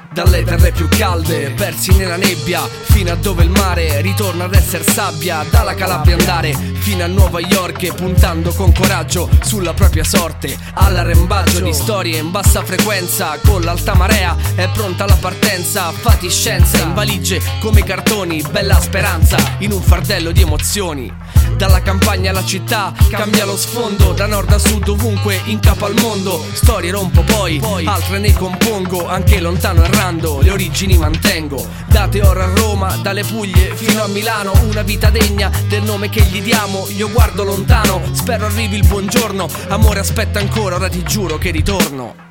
dalle terre più calde, persi nella nebbia, fino a dove il mare ritorna ad essere sabbia. Dalla Calabria andare fino a Nuova York, puntando con coraggio sulla propria sorte. All'arrembaggio di storie in bassa frequenza, con l'alta marea è pronta la partenza. Fatti scienza in valigie come i cartoni, bella speranza in un fardello di emozioni. Dalla campagna alla città cambia lo sfondo, da nord a sud ovunque in capo al mondo. Storie rompo poi altre ne compongo, anche lontano errando le origini mantengo. Date oro a Roma, dalle Puglie fino a Milano, una vita degna del nome che gli diamo. Io guardo lontano, spero arrivi il buongiorno. Amore aspetta ancora, ora ti giuro che ritorno.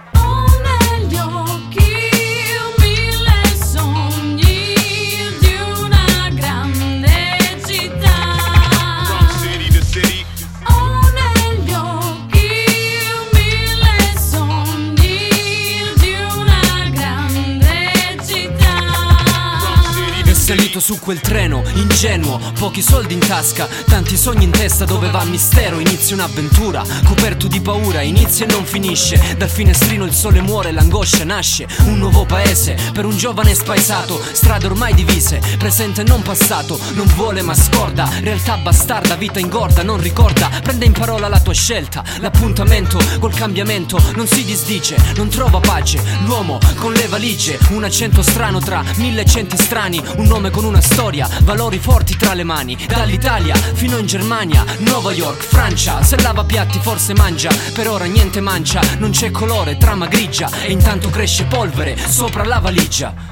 Salito su quel treno, ingenuo, pochi soldi in tasca, tanti sogni in testa, dove va mistero, inizia un'avventura, coperto di paura, inizia e non finisce, dal finestrino il sole muore, l'angoscia nasce, un nuovo paese, per un giovane spaesato, strade ormai divise, presente e non passato, non vuole ma scorda, realtà bastarda, vita ingorda, non ricorda, prende in parola la tua scelta, l'appuntamento col cambiamento, non si disdice, non trova pace, l'uomo con le valigie, un accento strano tra mille accenti strani, un nome con una storia, valori forti tra le mani, dall'Italia fino in Germania, Nuova York, Francia, se lava piatti forse mangia, per ora niente mancia, non c'è colore, trama grigia, e intanto cresce polvere sopra la valigia.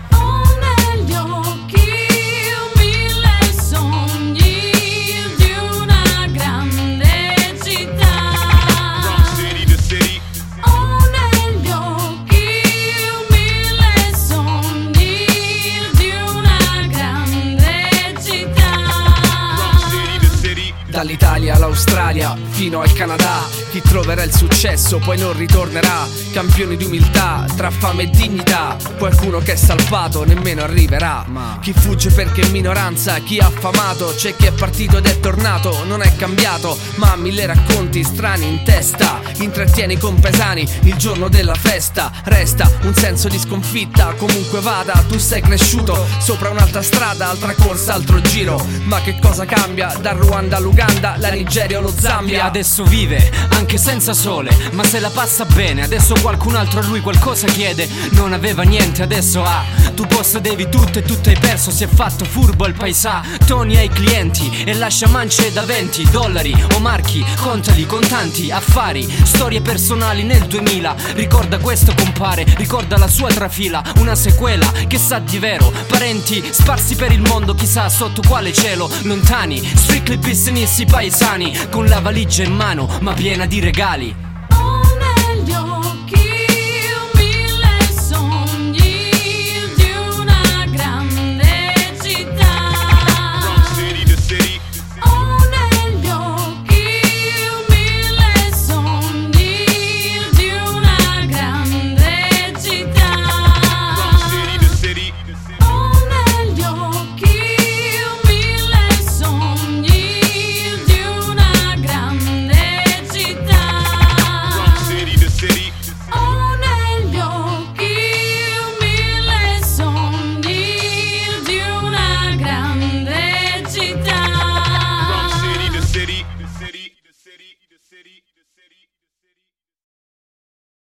Dall'Italia all'Australia fino al Canada, chi troverà il successo poi non ritornerà. Campioni di umiltà tra fame e dignità, qualcuno che è salvato nemmeno arriverà. Chi fugge perché è minoranza, chi è affamato, c'è chi è partito ed è tornato, non è cambiato ma ha mille racconti strani in testa. Intrattieni con Pesani il giorno della festa, resta un senso di sconfitta, comunque vada tu sei cresciuto sopra un'altra strada, altra corsa, altro giro. Ma che cosa cambia dal Ruanda all'Uganda, la Nigeria o lo Zambia? Adesso vive anche senza sole, ma se la passa bene. Adesso qualcun altro a lui qualcosa chiede, non aveva niente adesso ha, tu possedevi tutto e tutto hai perso. Si è fatto furbo al paesà, toni ai clienti e lascia mance da 20 dollari o marchi, contali, contanti, affari, storie personali nel 2000. Ricorda questo compare, ricorda la sua trafila, una sequela che sa di vero, parenti sparsi per il mondo, chissà sotto quale cielo, lontani, strictly business i paesani, con la valigia in mano ma piena di regali.